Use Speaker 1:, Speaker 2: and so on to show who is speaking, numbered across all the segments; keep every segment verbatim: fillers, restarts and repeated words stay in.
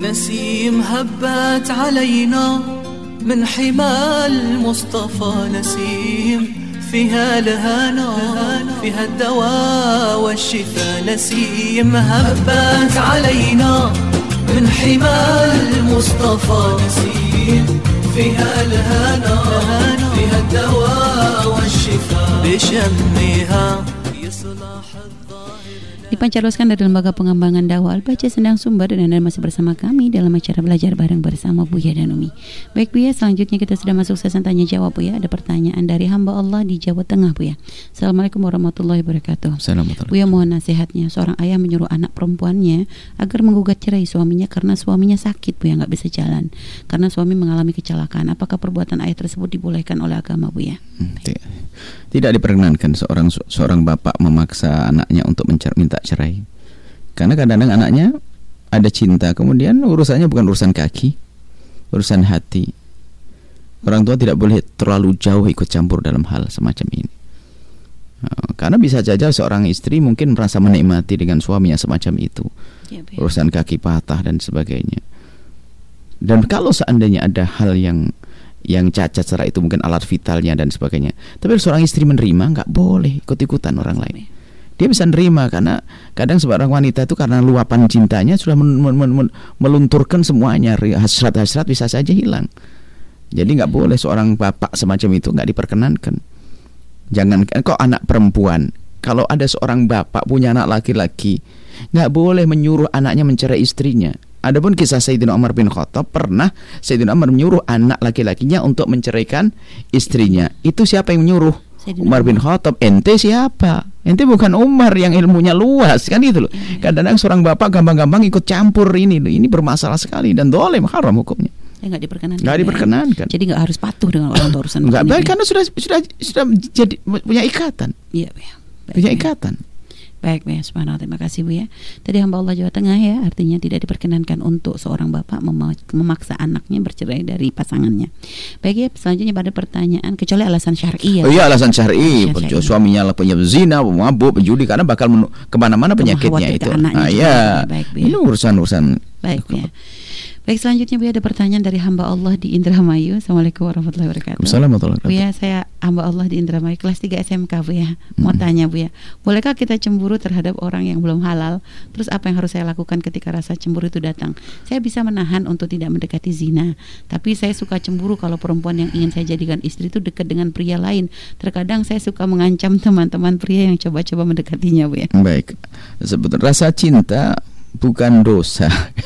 Speaker 1: نسيم هبت علينا من حمى المصطفى نسيم فيها الهنا فيها الدواء والشفاء نسيم هبت علينا من حمى المصطفى نسيم فيها الهنا فيها الدواء والشفاء بشمها يصلح
Speaker 2: Dipancarloskan dari Lembaga Pengembangan Dakwah Al-Baca Sendang Sumber, dan Anda masih bersama kami dalam acara belajar bareng bersama Buya dan Umi. Baik Buya, selanjutnya kita sudah masuk sesi tanya jawab Buya. Ada pertanyaan dari hamba Allah di Jawa Tengah Buya. Assalamualaikum warahmatullahi wabarakatuh.
Speaker 3: Assalamualaikum.
Speaker 2: Buya, mohon nasihatnya. Seorang ayah menyuruh anak perempuannya agar menggugat cerai suaminya karena suaminya sakit Buya, nggak bisa jalan karena suami mengalami kecelakaan. Apakah perbuatan ayah tersebut dibolehkan oleh agama Buya?
Speaker 3: Hmm, tidak diperkenankan seorang seorang bapak memaksa anaknya untuk mencari minta cerai. Karena kadang-kadang anaknya ada cinta, kemudian urusannya bukan urusan kaki, urusan hati. Orang tua tidak boleh terlalu jauh ikut campur dalam hal semacam ini. Karena bisa saja seorang istri mungkin merasa menikmati dengan suaminya semacam itu, ya, urusan kaki patah dan sebagainya. Dan kalau seandainya ada hal yang yang cacat secara itu, mungkin alat vitalnya dan sebagainya, tapi seorang istri menerima, nggak boleh ikut-ikutan orang lain. Dia bisa nerima, karena kadang seorang wanita itu karena luapan cintanya sudah men- men- men- melunturkan semuanya, hasrat-hasrat bisa saja hilang. Jadi nggak boleh seorang bapak semacam itu, nggak diperkenankan. Jangan kok anak perempuan, kalau ada seorang bapak punya anak laki-laki, nggak boleh menyuruh anaknya mencerai istrinya. Adapun kisah Sayyidina Umar bin Khattab, pernah Sayyidina Umar menyuruh anak laki-lakinya untuk menceraikan istrinya. Itu siapa yang menyuruh? Sayyidina Umar bin Khattab. Ente siapa? Ente bukan Umar yang ilmunya luas, kan itu loh. Kadang-kadang seorang bapak gampang-gampang ikut campur ini, ini bermasalah sekali dan dolim, haram hukumnya.
Speaker 2: Ya, nggak diperkenankan.
Speaker 3: Nggak diperkenankan.
Speaker 2: Jadi nggak harus patuh dengan orang tua urusan.
Speaker 3: Nggak baik, karena sudah sudah sudah jadi punya ikatan.
Speaker 2: Iya, ya.
Speaker 3: Punya ikatan.
Speaker 2: Baik ya, subhanallah, terima kasih Bu ya. Tadi hamba Allah Jawa Tengah ya, artinya tidak diperkenankan untuk seorang bapak mem- memaksa anaknya bercerai dari pasangannya. Baik ya, selanjutnya pada pertanyaan, kecuali alasan syar'i ya.
Speaker 3: Oh iya, alasan syar'i, suaminya lah punya zina, mabuk, penjudi, karena bakal menu- kemana-mana penyakitnya itu. Nah, ya,
Speaker 2: baik,
Speaker 3: ini urusan-urusan.
Speaker 2: Baik ya. Baik, selanjutnya Bu ya, ada pertanyaan dari hamba Allah di Indramayu. Assalamualaikum warahmatullahi wabarakatuh.
Speaker 3: Assalamualaikum.
Speaker 2: Bu ya, saya hamba Allah di Indramayu kelas tiga S M K Bu ya. Mau hmm. tanya Bu ya, bolehkah kita cemburu terhadap orang yang belum halal? Terus apa yang harus saya lakukan ketika rasa cemburu itu datang? Saya bisa menahan untuk tidak mendekati zina, tapi saya suka cemburu kalau perempuan yang ingin saya jadikan istri itu dekat dengan pria lain. Terkadang saya suka mengancam teman-teman pria yang coba-coba mendekatinya Bu ya.
Speaker 3: Baik, sebetulnya rasa cinta bukan dosa.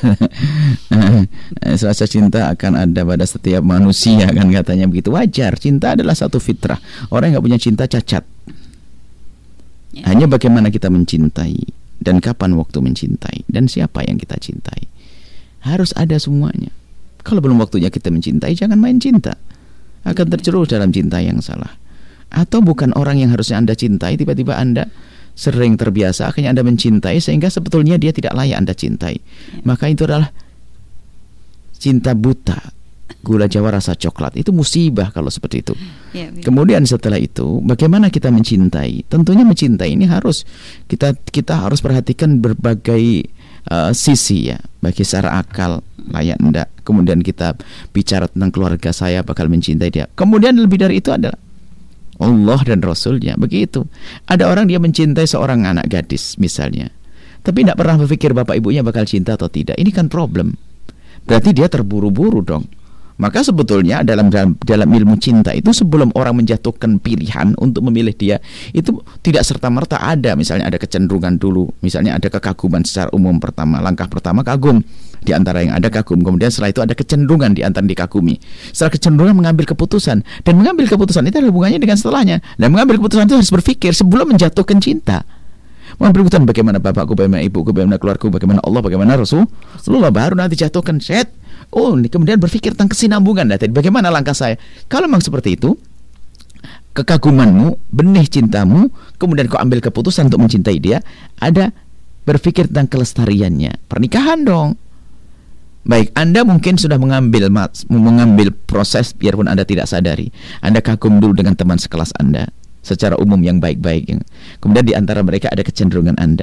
Speaker 3: Rasa cinta akan ada pada setiap manusia, kan katanya begitu. Wajar, cinta adalah satu fitrah. Orang yang gak punya cinta cacat. Hanya bagaimana kita mencintai, dan kapan waktu mencintai, dan siapa yang kita cintai. Harus ada semuanya. Kalau belum waktunya kita mencintai, jangan main cinta. Akan terjerumus dalam cinta yang salah. Atau bukan orang yang harusnya Anda cintai, tiba-tiba Anda sering terbiasa, akhirnya Anda mencintai sehingga sebetulnya dia tidak layak Anda cintai. Ya. Maka itu adalah cinta buta, gula Jawa rasa coklat. Itu musibah kalau seperti itu. Ya, ya. Kemudian setelah itu, bagaimana kita mencintai? Tentunya mencintai ini harus kita kita harus perhatikan berbagai uh, sisi ya, bagi secara akal layak enggak. Kemudian kita bicara tentang keluarga, saya bakal mencintai dia. Kemudian lebih dari itu adalah Allah dan Rasulnya. Begitu. Ada orang dia mencintai seorang anak gadis misalnya, tapi tidak pernah berpikir bapak ibunya bakal cinta atau tidak. Ini kan problem. Berarti dia terburu-buru dong. Maka sebetulnya dalam, dalam dalam ilmu cinta itu, sebelum orang menjatuhkan pilihan untuk memilih dia, itu tidak serta-merta ada. Misalnya ada kecenderungan dulu, misalnya ada kekaguman secara umum. Pertama, langkah pertama kagum. Di antara yang ada kagum, kemudian setelah itu ada kecenderungan di antara dikagumi. Setelah kecenderungan mengambil keputusan, dan mengambil keputusan itu ada hubungannya dengan setelahnya. Dan mengambil keputusan itu harus berpikir sebelum menjatuhkan cinta. Mengambil keputusan bagaimana bapakku, bagaimana ibuku, bagaimana keluargaku, bagaimana Allah, bagaimana Rasulullah, baru nanti jatuhkan set. Oh, kemudian berpikir tentang kesinambungan. Tadi bagaimana langkah saya? Kalau memang seperti itu, kekagumanmu, benih cintamu, kemudian kau ambil keputusan untuk mencintai dia, ada berpikir tentang kelestariannya. Pernikahan dong. Baik, Anda mungkin sudah mengambil mengambil proses biarpun Anda tidak sadari. Anda kagum dulu dengan teman sekelas Anda secara umum yang baik-baik. Kemudian di antara mereka ada kecenderungan Anda.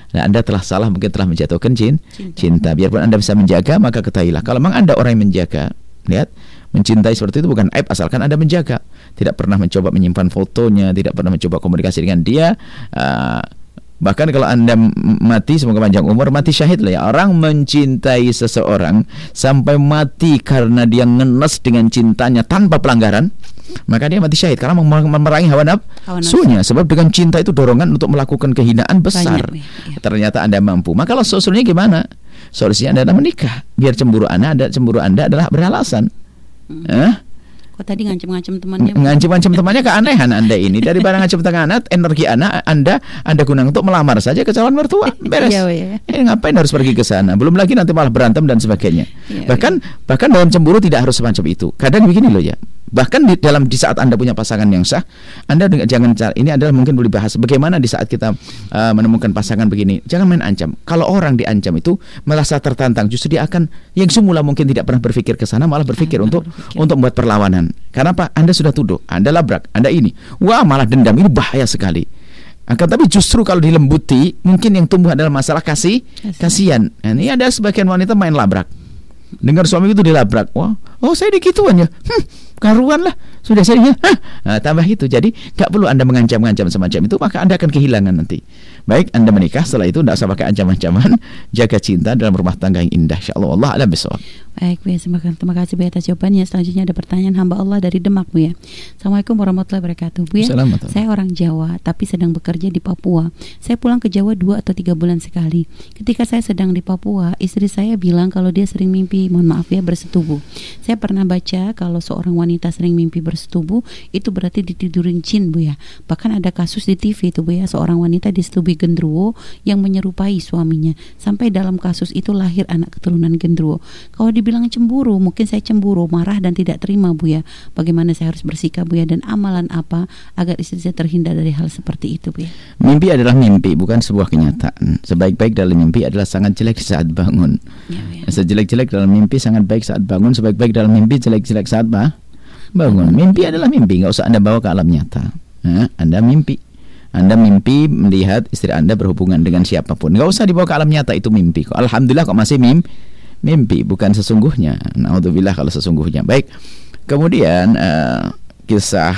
Speaker 3: Nah, Anda telah salah, mungkin telah menjatuhkan cinta.
Speaker 2: Cinta.
Speaker 3: cinta. Biarpun Anda bisa menjaga, maka ketahuilah kalau memang Anda orang yang menjaga, lihat, mencintai seperti itu bukan aib asalkan Anda menjaga. Tidak pernah mencoba menyimpan fotonya, tidak pernah mencoba komunikasi dengan dia. Uh, bahkan kalau Anda mati, semoga panjang umur, mati syahid lah ya. Orang mencintai seseorang sampai mati karena dia ngenes dengan cintanya tanpa pelanggaran, maka dia mati syahid karena memerangi hawa nafsunya. Sebab dengan cinta itu dorongan untuk melakukan kehinaan besar.
Speaker 2: Banyak, ya. Ternyata
Speaker 3: Anda mampu. Maka kalau solusinya gimana? Solusinya adalah menikah. Biar cemburu Anda, ada cemburu Anda adalah beralasan. Hmm. Eh?
Speaker 2: Kok tadi ngancem-ngancem temannya?
Speaker 3: Ngancem-ngancem temannya, keanehan Anda ini. Dari barang ngancem tengah energi anak Anda Anda gunakan untuk melamar saja ke calon mertua. Beres.
Speaker 2: Iya, iya.
Speaker 3: Eh, ngapain harus pergi ke sana? Belum lagi nanti malah berantem dan sebagainya.
Speaker 2: Iya,
Speaker 3: bahkan
Speaker 2: iya.
Speaker 3: bahkan dalam cemburu tidak harus semacam itu. Kadang begini loh ya. Bahkan di dalam di saat Anda punya pasangan yang sah, Anda jangan, ini adalah mungkin boleh bahas bagaimana di saat kita uh, menemukan pasangan begini. Jangan main ancam. Kalau orang diancam itu merasa tertantang, justru dia akan yang semula mungkin tidak pernah berpikir ke sana malah berpikir ah, untuk berpikir. untuk membuat perlawanan. Karena apa? Anda sudah tuduh, Anda labrak, Anda ini. Wah, malah dendam. Ini bahaya sekali. Akan tapi justru kalau dilembuti, mungkin yang tumbuh adalah masalah kasih, kasihan. Nah, ini ada sebagian wanita main labrak. Dengar suami itu dilabrak. Wah, oh saya digituan ya. Hmm, karuan lah. Sudah saya ya. Nah, tambah itu. Jadi nggak perlu Anda mengancam-ngancam semacam itu, maka Anda akan kehilangan nanti. Baik, Anda menikah, setelah itu tidak usah pakai ancam-ancaman. Jaga cinta dalam rumah tangga yang indah. Insyaallah Allah a'lam bishawab.
Speaker 2: Baik, Bu ya, terima kasih Bu atas jawabannya. Selanjutnya ada pertanyaan hamba Allah dari Demak, Bu ya. Assalamualaikum warahmatullahi wabarakatuh, Bu ya. Saya orang Jawa tapi sedang bekerja di Papua. Saya pulang ke Jawa dua atau tiga bulan sekali. Ketika saya sedang di Papua, istri saya bilang kalau dia sering mimpi, mohon maaf ya, bersetubuh. Saya pernah baca kalau seorang wanita sering mimpi bersetubuh itu berarti ditidurin jin, Bu ya. Bahkan ada kasus di T V itu, Bu ya, seorang wanita disetubui genderuwo yang menyerupai suaminya. Sampai dalam kasus itu lahir anak keturunan genderuwo. Kalau dibilang cemburu, mungkin saya cemburu, marah dan tidak terima, Bu ya. Bagaimana saya harus bersikap, Bu ya, dan amalan apa agar istri saya terhindar dari hal seperti itu, Bu ya?
Speaker 3: Mimpi adalah mimpi, bukan sebuah kenyataan. Sebaik-baik dalam mimpi adalah sangat jelek saat bangun. Ya, ya. Sejelek-jelek dalam mimpi sangat baik saat bangun, sebaik-baik dalam mimpi jelek-jelek saat bah bangun. Mimpi adalah mimpi, nggak usah Anda bawa ke alam nyata. Nah, Anda mimpi, Anda mimpi melihat istri Anda berhubungan dengan siapapun, nggak usah dibawa ke alam nyata, itu mimpi kok. Alhamdulillah kok masih mimpi, mimpi bukan sesungguhnya. Naudzubillah kalau sesungguhnya. Baik, kemudian uh, kisah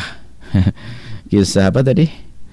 Speaker 3: kisah apa tadi?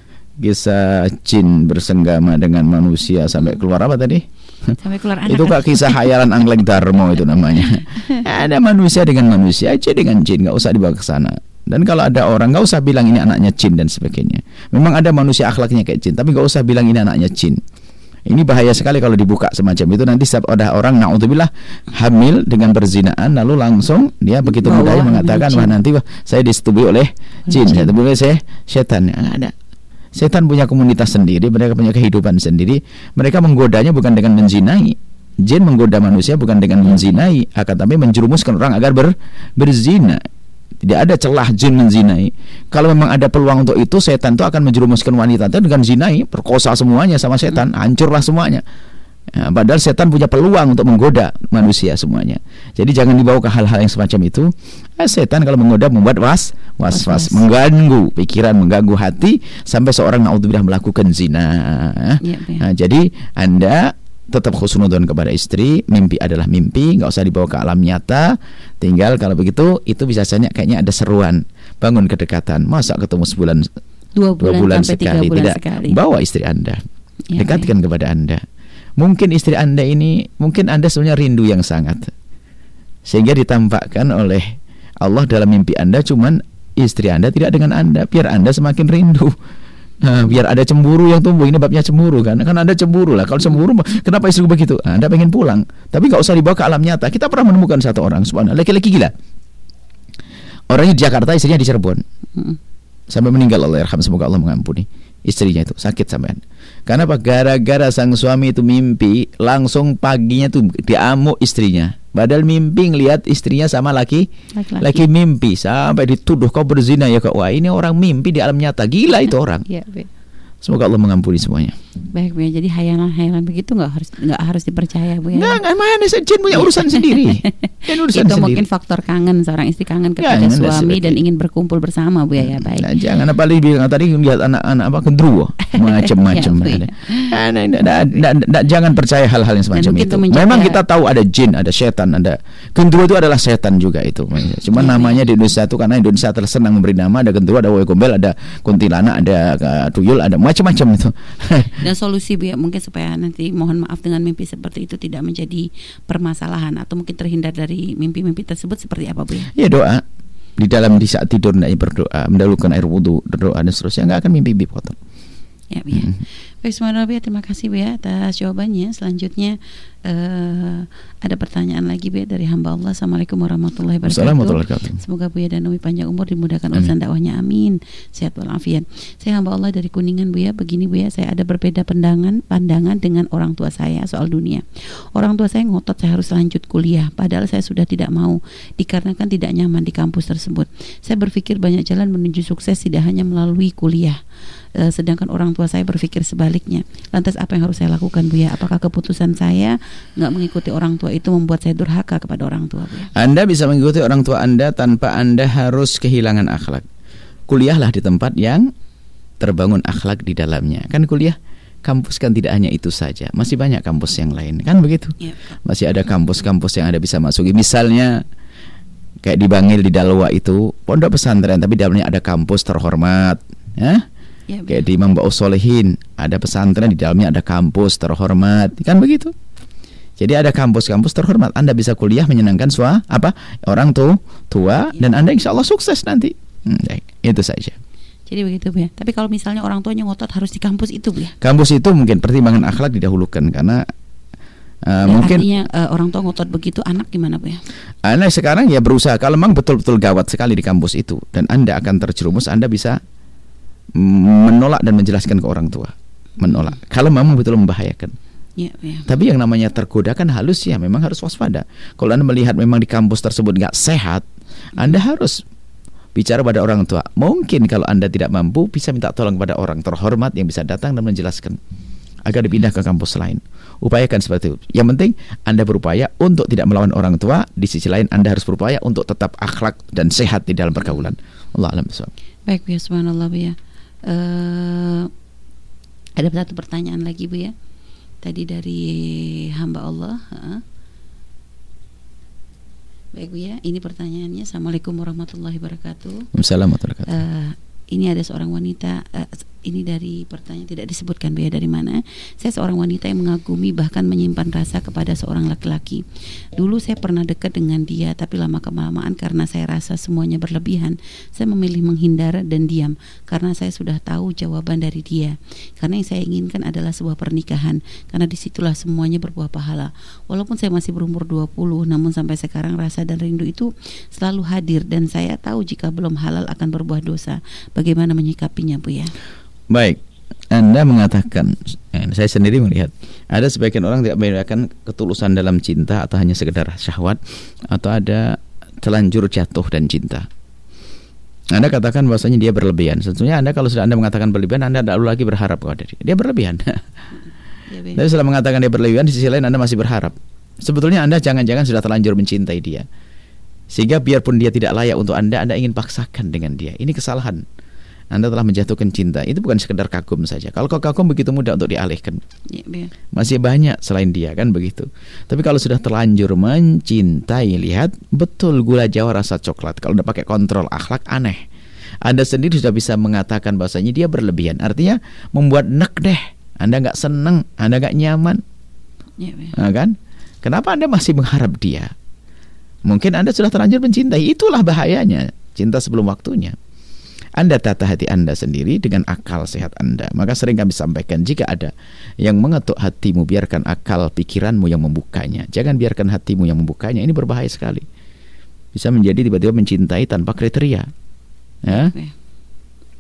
Speaker 3: Kisah jin bersenggama dengan manusia sampai keluar apa tadi?
Speaker 2: Sampai keluar anak.
Speaker 3: Itu Kak kisah hayalan Angkleng Darmo itu namanya. Ada manusia dengan manusia, jin dengan jin, nggak usah dibawa ke sana. Dan kalau ada orang, nggak usah bilang ini anaknya jin dan sebagainya. Memang ada manusia akhlaknya kayak jin, tapi nggak usah bilang ini anaknya jin. Ini bahaya sekali kalau dibuka semacam itu. Nanti setiap ada orang naudzubillah hamil dengan perzinaan, lalu langsung dia begitu mudahnya mengatakan, wah nanti wah saya disetubui oleh jin, saya disetubui oleh saya setan. Nggak ada. Setan punya komunitas sendiri, mereka punya kehidupan sendiri. Mereka menggodanya bukan dengan menzinai. Jin menggoda manusia bukan dengan menzinai, akan tapi menjerumuskan orang agar ber, berzina. Tidak ada celah jin menzinai. Kalau memang ada peluang untuk itu, setan itu akan menjerumuskan wanita itu dengan zinai, perkosa semuanya sama setan, hancurlah semuanya. Ya, padahal setan punya peluang untuk menggoda manusia semuanya. Jadi jangan dibawa ke hal-hal yang semacam itu. Eh, setan kalau menggoda membuat was, was, was, was, mengganggu pikiran, mengganggu hati sampai seorang naudzubillah melakukan zina. Ya, ya. Nah, jadi Anda tetap khusnudon kepada istri. Mimpi adalah mimpi, nggak usah dibawa ke alam nyata. Tinggal kalau begitu itu bisa saja kayaknya ada seruan, bangun kedekatan. Masa ketemu sebulan,
Speaker 2: dua bulan,
Speaker 3: dua bulan
Speaker 2: sampai
Speaker 3: sekali,
Speaker 2: tiga bulan
Speaker 3: tidak
Speaker 2: sekali.
Speaker 3: Bawa istri Anda, ya, dekatkan ya. kepada Anda. Mungkin istri Anda ini, mungkin Anda sebenarnya rindu yang sangat, sehingga ditampakkan oleh Allah dalam mimpi Anda, cuman istri Anda tidak dengan Anda, biar Anda semakin rindu. Nah, biar ada cemburu yang tumbuh. Ini babnya cemburu kan, kan Anda cemburu lah. Kalau cemburu, kenapa istri begitu? Anda pengen pulang, tapi nggak usah dibawa ke alam nyata. Kita pernah menemukan satu orang, subhanallah, laki-laki gila. Orangnya di Jakarta, istrinya di Cirebon, sampai meninggal. Allah yarham, semoga Allah mengampuni istrinya itu, sakit sampean. Karena apa? Gara-gara sang suami itu mimpi, langsung paginya tuh diamuk istrinya. Padahal mimpi ngelihat istrinya sama laki laki mimpi, sampai dituduh kau berzina ya kok. Wah, ini orang mimpi di alam nyata, gila itu orang. Ya, semoga Allah mengampuni semuanya.
Speaker 2: Baik, Bu ya. Jadi hayalan-hayalan begitu nggak harus nggak harus dipercaya, Bu ya.
Speaker 3: Nggak, nggak, mana jin punya urusan sendiri. Ya, urusan
Speaker 2: itu
Speaker 3: sendiri.
Speaker 2: mungkin faktor kangen, seorang istri kangen
Speaker 3: Ya,
Speaker 2: kepada
Speaker 3: ya,
Speaker 2: suami
Speaker 3: ya,
Speaker 2: dan ingin berkumpul bersama Bu ya. Ya baik.
Speaker 3: Nah, jangan apalagi bilang tadi lihat anak-anak apa gendruwo macam-macam.
Speaker 2: Ya,
Speaker 3: ada. Nah, nah, nah, nah, nah, nah, jangan percaya hal-hal yang semacam itu. Memang kita tahu ada jin, ada setan, ada gendruwo itu adalah setan juga itu. Cuma ya, namanya ya. Di Indonesia itu karena Indonesia terus senang memberi nama, ada gendruwo, ada wowe gombel, ada kuntilanak, ada uh, tuyul, ada macam-macam itu.
Speaker 2: Dan solusi Bu ya, mungkin supaya nanti mohon maaf dengan mimpi seperti itu tidak menjadi permasalahan atau mungkin terhindar dari mimpi-mimpi tersebut seperti apa Bu ya?
Speaker 3: Ya doa di dalam di saat tidur hendaknya berdoa, mendahulukan air wudhu, berdoa dan seterusnya, nggak akan mimpi-mimpi kotor.
Speaker 2: Ya, Bu ya. Hmm. Baik, semuanya Bu ya, terima kasih Bu ya atas jawabannya. Selanjutnya uh, ada pertanyaan lagi Bu ya, dari hamba Allah. Assalamualaikum warahmatullahi wabarakatuh. Semoga Bu ya dan Umi panjang umur, dimudahkan urusan dakwahnya, amin. Sehat walafiat. Saya hamba Allah dari Kuningan Bu ya. Begini Bu ya, saya ada berbeda pandangan pandangan dengan orang tua saya soal dunia. Orang tua saya ngotot saya harus lanjut kuliah, padahal saya sudah tidak mau dikarenakan tidak nyaman di kampus tersebut. Saya berpikir banyak jalan menuju sukses, tidak hanya melalui kuliah. Uh, sedangkan orang tua saya berpikir sebaliknya. Lantas apa yang harus saya lakukan Bu ya? Apakah keputusan saya nggak mengikuti orang tua itu membuat saya durhaka kepada orang tua Bu ya?
Speaker 3: Anda bisa mengikuti orang tua Anda tanpa Anda harus kehilangan akhlak. Kuliahlah di tempat yang terbangun akhlak di dalamnya. Kan kuliah kampus kan tidak hanya itu saja, masih banyak kampus yang lain, kan begitu? Ya. Masih ada kampus-kampus yang Anda bisa masuki. Misalnya kayak di Bangil, di Dalwa itu pondok pesantren, tapi di dalamnya ada kampus terhormat, ya. Ya, kayak di Imam Ba'us Solehin ada pesantren, di dalamnya ada kampus terhormat, kan begitu. Jadi ada kampus-kampus terhormat. Anda bisa kuliah menyenangkan sua apa orang tuh tua ya. Dan Anda insya Allah sukses nanti. Hmm, itu saja.
Speaker 2: Jadi begitu Bu ya. Tapi kalau misalnya orang tuanya ngotot harus di kampus itu Bu ya.
Speaker 3: Kampus itu mungkin pertimbangan akhlak didahulukan karena uh, mungkin
Speaker 2: artinya uh, orang tua ngotot begitu, anak gimana Bu ya?
Speaker 3: Anak sekarang ya berusaha. Kalau memang betul-betul gawat sekali di kampus itu dan Anda akan terjerumus, Anda bisa menolak dan menjelaskan ke orang tua, menolak kalau memang betul membahayakan. Ya, ya. Tapi yang namanya tergoda kan halus ya, memang harus waspada. Kalau Anda melihat memang di kampus tersebut nggak sehat, Anda harus bicara pada orang tua. Mungkin kalau Anda tidak mampu, bisa minta tolong pada orang terhormat yang bisa datang dan menjelaskan agar dipindah ke kampus lain. Upayakan seperti itu. Yang penting Anda berupaya untuk tidak melawan orang tua. Di sisi lain Anda harus berupaya untuk tetap akhlak dan sehat di dalam pergaulan. Allah alam bisawab.
Speaker 2: Baik Bu ya, subhanallah Bu ya. Uh, ada satu pertanyaan lagi Bu ya, tadi dari hamba Allah. uh. Baik Bu ya, ini pertanyaannya. Assalamualaikum warahmatullahi wabarakatuh.
Speaker 3: Assalamualaikum.
Speaker 2: uh, Ini ada seorang wanita, uh, ini dari pertanyaan tidak disebutkan Bu ya dari mana. Saya seorang wanita yang mengagumi bahkan menyimpan rasa kepada seorang laki-laki. Dulu saya pernah dekat dengan dia, tapi lama kelamaan karena saya rasa semuanya berlebihan, saya memilih menghindar dan diam karena saya sudah tahu jawaban dari dia. Karena yang saya inginkan adalah sebuah pernikahan, karena disitulah semuanya berbuah pahala. Walaupun saya masih berumur dua puluh, namun sampai sekarang rasa dan rindu itu selalu hadir dan saya tahu jika belum halal akan berbuah dosa. Bagaimana menyikapinya Bu ya?
Speaker 3: Baik, Anda mengatakan, eh, saya sendiri melihat ada sebagian orang tidak membedakan ketulusan dalam cinta atau hanya sekedar syahwat, atau ada telanjur jatuh dan cinta. Anda katakan bahwasanya dia berlebihan. Tentunya Anda kalau sudah Anda mengatakan berlebihan, Anda tidak perlu lagi berharap kepada dia. Dia berlebihan. Ya, tapi setelah mengatakan dia berlebihan, di sisi lain Anda masih berharap. Sebetulnya Anda jangan-jangan sudah terlanjur mencintai dia, sehingga biarpun dia tidak layak untuk Anda, Anda ingin paksakan dengan dia. Ini kesalahan. Anda telah menjatuhkan cinta. Itu bukan sekedar kagum saja. Kalau kau kagum begitu mudah untuk dialihkan. Ya, ya. Masih banyak selain dia, kan begitu. Tapi kalau sudah terlanjur mencintai, lihat betul gula Jawa rasa coklat. Kalau udah pakai kontrol akhlak, aneh. Anda sendiri sudah bisa mengatakan bahwasanya dia berlebihan. Artinya membuat nek deh. Anda nggak senang, Anda nggak nyaman, ya, ya. Nah, kan? Kenapa Anda masih mengharap dia? Mungkin Anda sudah terlanjur mencintai. Itulah bahayanya cinta sebelum waktunya. Anda tata hati Anda sendiri dengan akal sehat Anda. Maka sering kami sampaikan, jika ada yang mengetuk hatimu, biarkan akal pikiranmu yang membukanya. Jangan biarkan hatimu yang membukanya. Ini berbahaya sekali. Bisa menjadi tiba-tiba mencintai tanpa kriteria. Ya?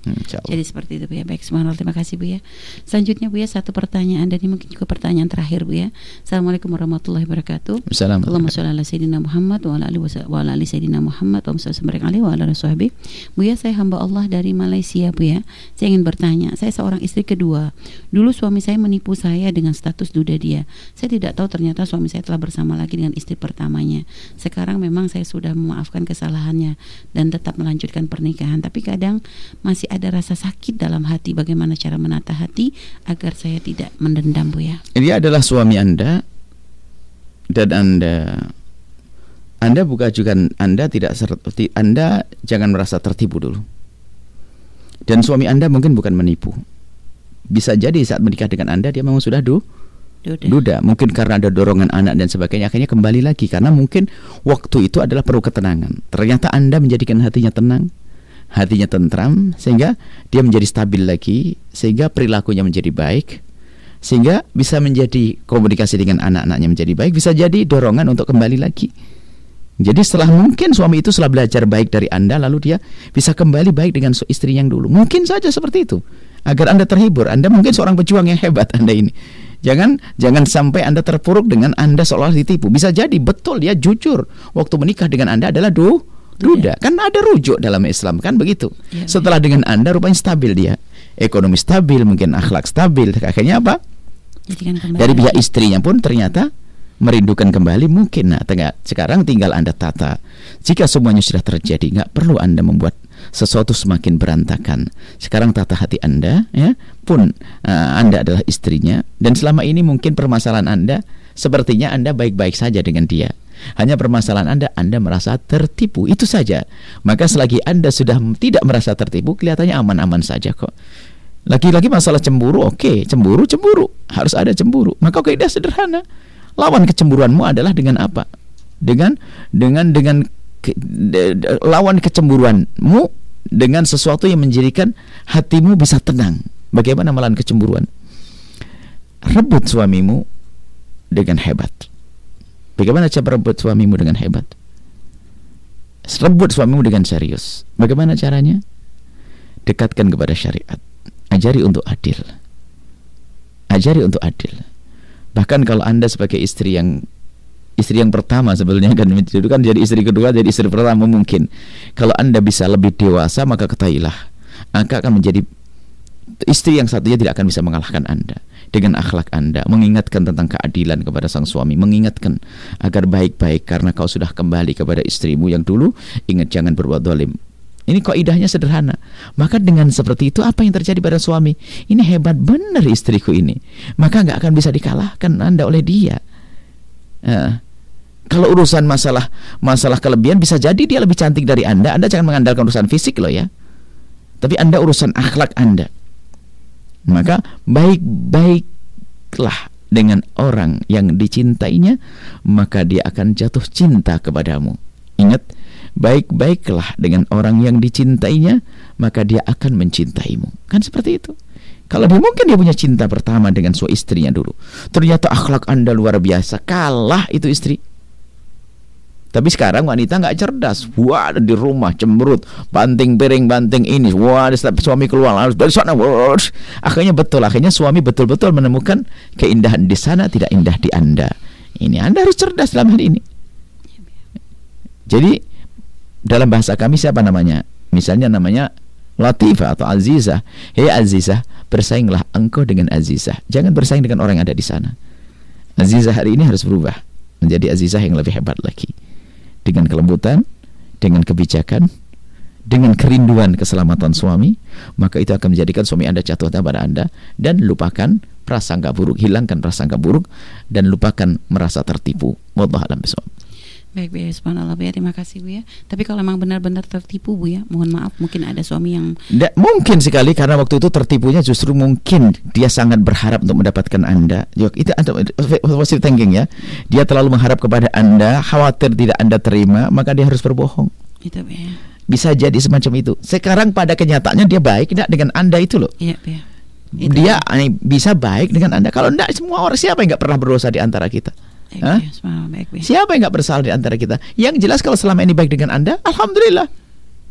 Speaker 2: Jadi seperti itu Bu ya. Baik, subhanallah, terima kasih Bu ya. Selanjutnya Bu ya, satu pertanyaan, dan ini mungkin juga pertanyaan terakhir Bu ya. Assalamualaikum warahmatullahi wabarakatuh. Allahumma sholli ala sayyidina Muhammad wa ala ali wa ala ali sayyidina Muhammad wa sallallahu alaihi wa ala sahbihi. Bu ya, saya hamba Allah dari Malaysia Bu ya. Saya ingin bertanya, saya seorang istri kedua. Dulu suami saya menipu saya dengan status duda dia. Saya tidak tahu ternyata suami saya telah bersama lagi dengan istri pertamanya. Sekarang memang saya sudah memaafkan kesalahannya dan tetap melanjutkan pernikahan, tapi kadang masih ada rasa sakit dalam hati. Bagaimana cara menata hati agar saya tidak mendendam Bu ya?
Speaker 3: Dia adalah suami Anda, dan Anda Anda bukan juga Anda tidak seperti Anda jangan merasa tertipu dulu. Dan suami Anda mungkin bukan menipu. Bisa jadi saat menikah dengan Anda dia memang sudah du Duda. Duda. Mungkin karena ada dorongan anak dan sebagainya, akhirnya kembali lagi karena mungkin waktu itu adalah perlu ketenangan. Ternyata Anda menjadikan hatinya tenang, hatinya tentram, sehingga dia menjadi stabil lagi, sehingga perilakunya menjadi baik, sehingga bisa menjadi komunikasi dengan anak-anaknya menjadi baik, bisa jadi dorongan untuk kembali lagi. Jadi setelah mungkin suami itu setelah belajar baik dari Anda, lalu dia bisa kembali baik dengan istri yang dulu. Mungkin saja seperti itu, agar Anda terhibur. Anda mungkin seorang pejuang yang hebat Anda ini. Jangan jangan sampai Anda terpuruk dengan Anda seolah ditipu. Bisa jadi betul dia jujur waktu menikah dengan Anda adalah du duda. Kan ada rujuk dalam Islam kan begitu. Ya, setelah dengan Anda rupanya stabil dia, ekonomi stabil, mungkin akhlak stabil. Akhirnya apa? Dari pihak istrinya pun ternyata merindukan kembali mungkin. Nah, tengah, sekarang tinggal Anda tata. Jika semuanya sudah terjadi, nggak perlu Anda membuat sesuatu semakin berantakan. Sekarang tata hati Anda, ya, pun uh, Anda adalah istrinya, dan selama ini mungkin permasalahan Anda sepertinya Anda baik-baik saja dengan dia. Hanya permasalahan Anda, Anda merasa tertipu, itu saja. Maka selagi Anda sudah tidak merasa tertipu, kelihatannya aman-aman saja kok. Lagi-lagi masalah cemburu, oke, okay, cemburu, cemburu, harus ada cemburu. Maka kaidah sederhana. Lawan kecemburuanmu adalah dengan apa? Dengan dengan dengan ke, de, de, lawan kecemburuanmu dengan sesuatu yang menjadikan hatimu bisa tenang. Bagaimana melawan kecemburuan? Rebut suamimu dengan hebat. Bagaimana cara rebut suamimu dengan hebat? Rebut suamimu dengan serius. Bagaimana caranya? Dekatkan kepada syariat. Ajari untuk adil. Ajari untuk adil. Bahkan kalau Anda sebagai istri yang istri yang pertama sebetulnya kan itu kan jadi istri kedua, jadi istri pertama mungkin. Kalau Anda bisa lebih dewasa, maka ketahuilah Anda akan menjadi istri yang satunya tidak akan bisa mengalahkan Anda. Dengan akhlak Anda, mengingatkan tentang keadilan kepada sang suami, mengingatkan agar baik-baik karena kau sudah kembali kepada istrimu yang dulu. Ingat, jangan berbuat zalim. Ini kaidahnya sederhana. Maka dengan seperti itu apa yang terjadi pada suami? Ini hebat benar istriku ini. Maka nggak akan bisa dikalahkan Anda oleh dia. Nah, kalau urusan masalah masalah kelebihan bisa jadi dia lebih cantik dari Anda. Anda jangan mengandalkan urusan fisik loh ya. Tapi Anda urusan akhlak Anda. Maka baik-baiklah dengan orang yang dicintainya, maka dia akan jatuh cinta kepadamu. Ingat, baik-baiklah dengan orang yang dicintainya, maka dia akan mencintaimu. Kan seperti itu. Kalau dia mungkin dia punya cinta pertama dengan suami istrinya dulu, ternyata akhlak Anda luar biasa, kalah itu istri. Tapi sekarang wanita nggak cerdas. Wah, di rumah cemberut, banting piring, banting ini. Wah, setiap suami keluar harus dari sana. Wah, akhirnya betul, akhirnya suami betul-betul menemukan keindahan di sana, tidak indah di Anda. Ini Anda harus cerdas dalam hal ini. Jadi dalam bahasa kami siapa namanya? Misalnya namanya Latifah atau Azizah. Hei Azizah, bersainglah engkau dengan Azizah. Jangan bersaing dengan orang yang ada di sana. Azizah hari ini harus berubah menjadi Azizah yang lebih hebat lagi. Dengan kelembutan, dengan kebijakan, dengan kerinduan keselamatan suami, maka itu akan menjadikan suami Anda jatuh pada Anda, dan lupakan prasangka buruk, hilangkan prasangka buruk dan lupakan merasa tertipu. Wallahu a'lam bishawab.
Speaker 2: Baik Bu ya, subhanallah Bu ya, terima kasih Bu ya. Tapi kalau memang benar-benar tertipu Bu ya, mohon maaf, mungkin ada suami yang
Speaker 3: da, mungkin sekali karena waktu itu tertipunya justru mungkin dia sangat berharap untuk mendapatkan Anda. Itu positive thinking ya. Dia terlalu mengharap kepada Anda, khawatir tidak Anda terima, maka dia harus berbohong.
Speaker 2: Itu Bu ya.
Speaker 3: Bisa jadi semacam itu. Sekarang pada kenyataannya dia baik tidak dengan Anda itu loh.
Speaker 2: Iya Bu ya.
Speaker 3: Itu dia ya. Bisa baik dengan Anda. Kalau enggak, semua orang, siapa yang nggak pernah berdosa di antara kita?
Speaker 2: Hah? Baik, baik.
Speaker 3: Siapa yang nggak bersalah di antara kita? Yang jelas kalau selama ini baik dengan Anda, alhamdulillah.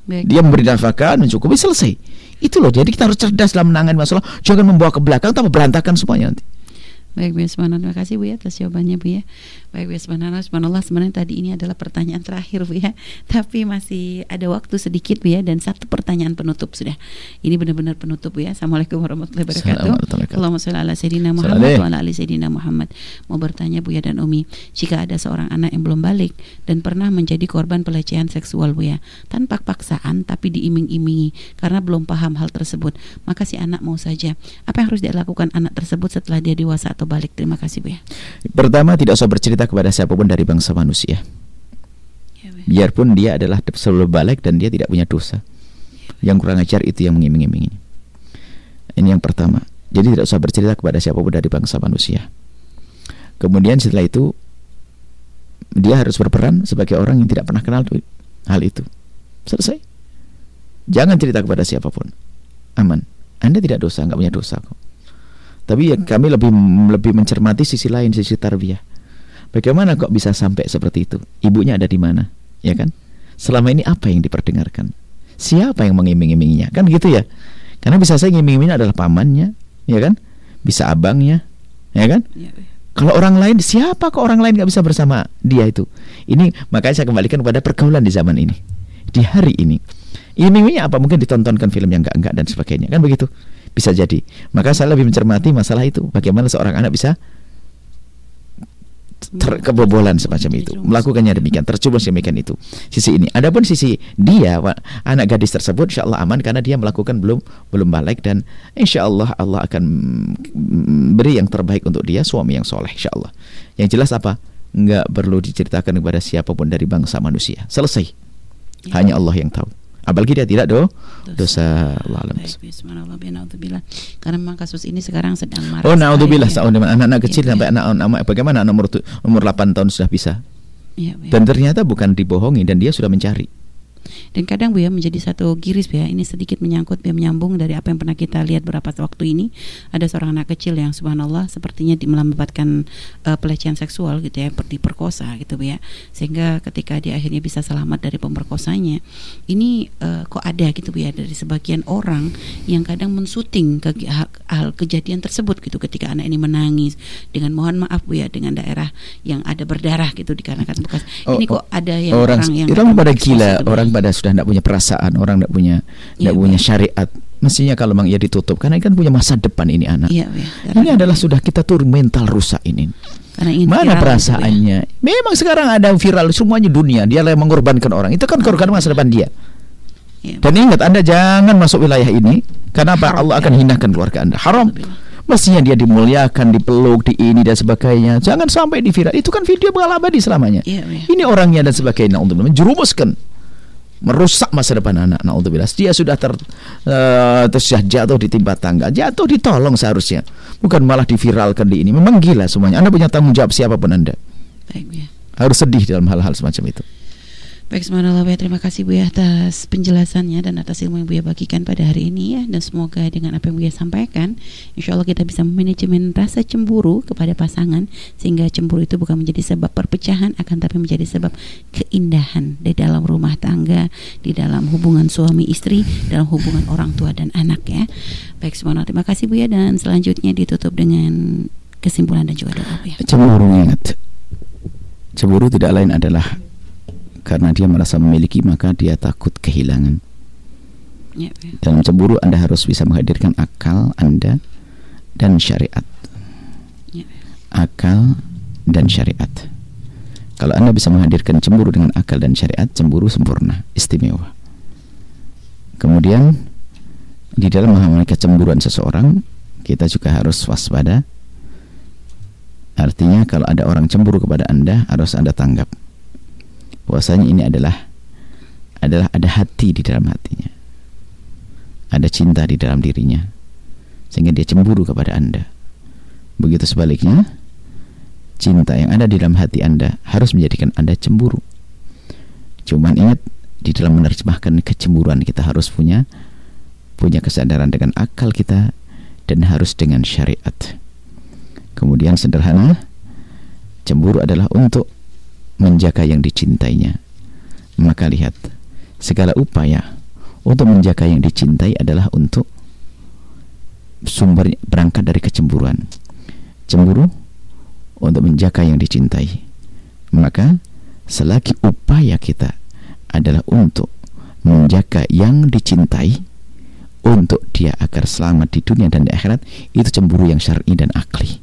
Speaker 2: Baik.
Speaker 3: Dia memberi nafkah, mencukupi, selesai. Itu loh. Jadi kita harus cerdas dalam menangani masalah. Jangan membawa ke belakang, tambah berantakan semuanya nanti.
Speaker 2: Baik Bu ya, subhanallah. Terima kasih Bu ya atas jawabannya Bu ya. Baik Bu ya, subhanallah, subhanallah. Sebenarnya tadi ini adalah pertanyaan terakhir Bu ya, tapi masih ada waktu sedikit Bu ya, dan satu pertanyaan penutup sudah. Ini benar-benar penutup Bu ya. Assalamualaikum warahmatullahi wabarakatuh. Allahumma sholli ala sayyidina Muhammad wa ala ali sayyidina Muhammad. Mau bertanya Bu ya dan Umi, jika ada seorang anak yang belum balik dan pernah menjadi korban pelecehan seksual Bu ya, tanpa paksaan tapi diiming-imingi karena belum paham hal tersebut, maka si anak mau saja. Apa yang harus dilakukan anak tersebut setelah dia dewasa atau balik? Terima kasih Bu ya. Pertama, tidak usah bercerita kepada siapapun dari bangsa manusia, ya, biarpun dia adalah sebelum balik dan dia tidak punya dosa. Ya, yang kurang ajar itu yang mengiming-imingi. Ini yang pertama. Jadi tidak usah bercerita kepada siapapun dari bangsa manusia. Kemudian setelah itu dia harus berperan sebagai orang yang tidak pernah kenal hal itu. Selesai. Jangan cerita kepada siapapun. Aman. Anda tidak dosa, nggak punya dosa kok. Tapi ya kami lebih lebih mencermati sisi lain, sisi tarbiyah. Bagaimana kok bisa sampai seperti itu? Ibunya ada di mana? Ya kan? Selama ini apa yang diperdengarkan? Siapa yang mengiming-iminginya? Kan gitu ya. Karena bisa saya ngiming-imingnya adalah pamannya, ya kan? Bisa abangnya, ya kan? Ya, ya. Kalau orang lain, siapa kok orang lain nggak bisa bersama dia itu? Ini makanya saya kembalikan kepada pergaulan di zaman ini, di hari ini. Iming-imingnya apa? Mungkin ditontonkan film yang enggak-enggak dan sebagainya, kan begitu? Bisa jadi. Maka saya lebih mencermati masalah itu. Bagaimana seorang anak bisa ter- kebobolan semacam itu, melakukannya demikian, tercubur demikian itu. Sisi ini. Adapun sisi dia, anak gadis tersebut, insya Allah aman karena dia melakukan belum belum balik, dan insya Allah Allah akan beri yang terbaik untuk dia, suami yang soleh, insya Allah. Yang jelas apa? Nggak perlu diceritakan kepada siapapun dari bangsa manusia. Selesai. Ya. Hanya Allah yang tahu. Apalagi dia tidak do dosa, dosa. Allah alam. Karena memang kasus ini sekarang sedang marak. Oh, naudzubillah, ya. Anak-anak kecil ya, sampai ya. anak-anak bagaimana anak umur umur delapan tahun sudah bisa. Ya, ya. Dan ternyata bukan dibohongi dan dia sudah mencari. Dan kadang Bu ya menjadi satu giris Bu ya, ini sedikit menyangkut Bu ya, menyambung dari apa yang pernah kita lihat beberapa waktu ini. Ada seorang anak kecil yang subhanallah sepertinya mendapatkan uh, pelecehan seksual gitu ya, diperkosa gitu Bu ya, sehingga ketika dia akhirnya bisa selamat dari pemerkosanya, ini uh, kok ada gitu Bu ya, dari sebagian orang yang kadang mensyuting ke hal, hal kejadian tersebut gitu, ketika anak ini menangis dengan mohon maaf Bu ya, dengan daerah yang ada berdarah gitu dikarenakan bekas. Oh, ini kok ada yang orang, orang yang orang pada gila, gitu, orang pada sudah tidak punya perasaan, orang tidak punya tidak ya, punya syariat. Mestinya kalau memang ia ditutup, karena kan punya masa depan ini anak. Ya, ya. Ini adalah sudah kita tur mental rusak ini. Mana perasaannya? Ya. Memang sekarang ada viral semuanya dunia, dia yang mengorbankan orang. Itu kan korban masa depan dia. Ya. Dan ingat, Anda jangan masuk wilayah ini. Karena apa? Allah akan hinakan keluarga Anda. Haram. Mestinya dia dimuliakan, dipeluk, di ini dan sebagainya. Jangan sampai di viral. Itu kan video bakal abadi selamanya. Ya, ya. Ini orangnya dan sebagainya untuk menjerumuskan, merusak masa depan anak. Naudzubillah. Dia sudah ter uh, terus jatuh ditimpa tangga, jatuh ditolong seharusnya, bukan malah diviralkan di ini. Memang gila semuanya. Anda punya tanggung jawab siapapun Anda. Baik, ya. Harus sedih dalam hal-hal semacam itu. Baik, subhanallah Bu ya, terima kasih Bu ya atas penjelasannya dan atas ilmu yang Bu ya bagikan pada hari ini ya, dan semoga dengan apa yang Bu ya sampaikan, insya Allah kita bisa memanajemen rasa cemburu kepada pasangan, sehingga cemburu itu bukan menjadi sebab perpecahan, akan tapi menjadi sebab keindahan di dalam rumah tangga, di dalam hubungan suami istri, dalam hubungan orang tua dan anak ya. Baik, subhanallah, terima kasih Bu ya, dan selanjutnya ditutup dengan kesimpulan dan juga doa Bu ya. Cemburu, ingat, cemburu tidak lain adalah karena dia merasa memiliki, maka dia takut kehilangan. Ya, ya. Dalam cemburu Anda harus bisa menghadirkan akal Anda dan syariat. Ya, ya. Akal dan syariat. Kalau Anda bisa menghadirkan cemburu dengan akal dan syariat, cemburu sempurna, istimewa. Kemudian di dalam memahami kecemburuan seseorang, kita juga harus waspada. Artinya kalau ada orang cemburu kepada Anda, harus Anda tanggap bahwasanya ini adalah adalah ada hati di dalam hatinya, ada cinta di dalam dirinya, sehingga dia cemburu kepada Anda. Begitu sebaliknya, cinta yang ada di dalam hati Anda harus menjadikan Anda cemburu. Cuman ingat, di dalam menerjemahkan kecemburuan kita harus punya punya kesadaran dengan akal kita dan harus dengan syariat. Kemudian sederhana, cemburu adalah untuk menjaga yang dicintainya. Maka lihat, segala upaya
Speaker 3: Untuk menjaga yang dicintai adalah untuk sumber berangkat dari kecemburuan. Cemburu untuk menjaga yang dicintai. Maka selagi upaya kita adalah untuk menjaga yang dicintai, untuk dia agar selamat di dunia dan di akhirat, itu cemburu yang syar'i dan akli.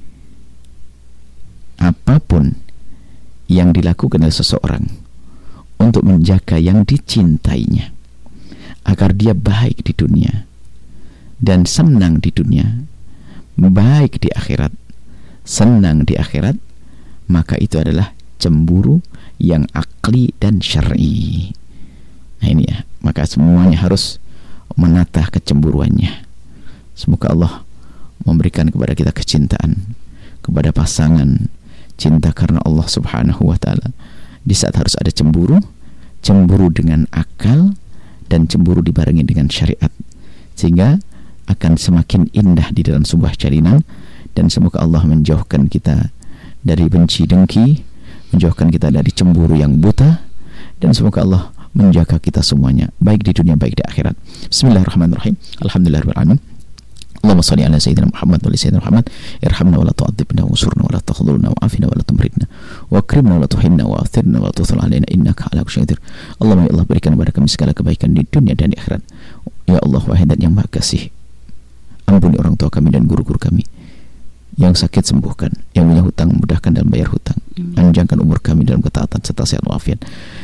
Speaker 3: Apapun yang dilakukan oleh seseorang untuk menjaga yang dicintainya agar dia baik di dunia dan senang di dunia, baik di akhirat, senang di akhirat, maka itu adalah cemburu yang akli dan syar'i. Nah ini ya, maka semuanya harus menata kecemburuannya. Semoga Allah memberikan kepada kita kecintaan kepada pasangan, cinta karena Allah Subhanahu wa ta'ala. Di saat harus ada cemburu, cemburu dengan akal dan cemburu dibarengi dengan syariat, sehingga akan semakin indah di dalam sebuah jalinan. Dan semoga Allah menjauhkan kita dari benci dengki, menjauhkan kita dari cemburu yang buta, dan semoga Allah menjaga kita semuanya baik di dunia baik di akhirat. Bismillahirrahmanirrahim. Alhamdulillahirabbil alamin. Allahumma shalli ala sayyidina Muhammad wa ala sayyidina Muhammad. Irhamna wa la tu'adzibna wansurna wa la takhdhulna wa afina wa la tumridna wa akrimna wa la tuhinna wa athirna wa la tuthil alaina innaka ala kulli syai'in qadir. Allahumma ya Allah, berikan kepada kami segala kebaikan di dunia dan di akhirat. Ya Allah, wahai Dan yang Maha Kasih, ampuni orang tua kami dan guru-guru kami. Yang sakit sembuhkan, yang punya hutang mudahkan dalam bayar hutang. Panjangkan umur kami dalam ketaatan serta sehat walafiat.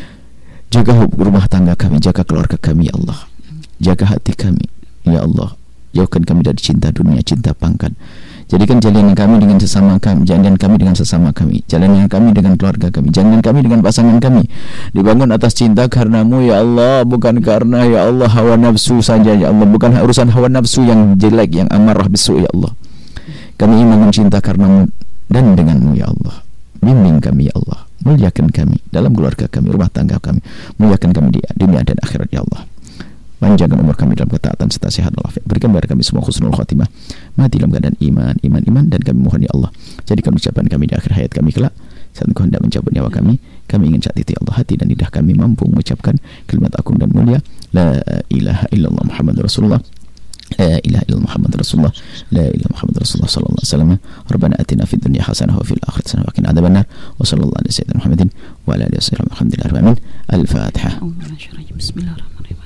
Speaker 3: Jaga rumah tangga kami, jaga keluarga kami ya Allah. Jaga hati kami ya Allah. Jauhkan kami dari cinta dunia, cinta pangkat. Jadikan jalinan kami dengan sesama kami, jalinan kami dengan sesama kami, jalinan kami dengan keluarga kami, jalinan kami dengan pasangan kami dibangun atas cinta karenamu ya Allah, bukan karena ya Allah hawa nafsu saja ya Allah, bukan urusan hawa nafsu yang jelek, yang amarah bisu ya Allah. Kami ingin cinta karenamu dan denganmu ya Allah. Bimbing kami ya Allah, muliakan kami dalam keluarga kami, rumah tangga kami, muliakan kami di dunia dan akhirat ya Allah. Panjangkan umur kami dalam ketaatan serta sehat walafiat. Berikan kepada kami semua husnul khatimah, mati dalam keadaan iman, iman, iman. Dan kami mohon ya Allah, jadikan ucapan kami di akhir hayat kami kelak, saat Engkau hendak mencabut nyawa kami. Kami ingin saat itu ya Allah, hati dan lidah kami mampu mengucapkan kalimat agung dan mulia, la ilaha illallah Muhammadur Rasulullah, la ilaha illallah Muhammadur Rasulullah, la ilaha Muhammadur Rasulullah sallallahu alaihi wasallam. Rabbana atina fid dunya hasanah wa fil akhirati hasanah wa qina adzabannar. Wa sallallahu alaihi sayyidina Muhammadin wa ala alihi wasallam. Alhamdulillah rabbil alamin. Al-Fatihah. Bismillahirrahmanirrahim.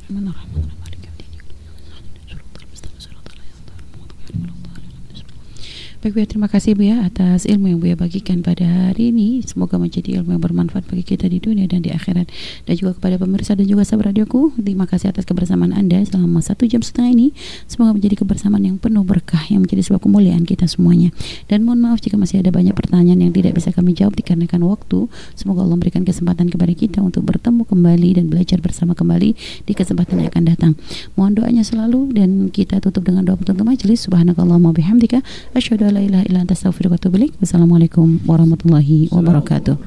Speaker 2: Baik Bu ya, terima kasih Bu ya atas ilmu yang Bu ya bagikan pada hari ini. Semoga menjadi ilmu yang bermanfaat bagi kita di dunia dan di akhirat. Dan juga kepada pemirsa dan juga sahabat radioku, terima kasih atas kebersamaan Anda selama satu jam setengah ini. Semoga menjadi kebersamaan yang penuh berkah, yang menjadi sebuah kemuliaan kita semuanya. Dan mohon maaf jika masih ada banyak pertanyaan yang tidak bisa kami jawab dikarenakan waktu. Semoga Allah memberikan kesempatan kepada kita untuk bertemu kembali dan belajar bersama kembali di kesempatan yang akan datang. Mohon doanya selalu, dan kita tutup dengan doa penutup majelis. Subhanakallahumma bihamdika asyhadu an la ilaha illa anta astaghfiruka wa atubu ilaik. Wassalamualaikum warahmatullahi wabarakatuh.